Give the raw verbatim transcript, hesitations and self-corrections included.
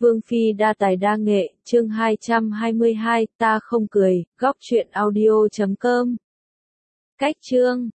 Vương Phi đa tài đa nghệ, chương hai trăm hai mươi hai, ta không cười, góc truyện audio chấm com. Cách chương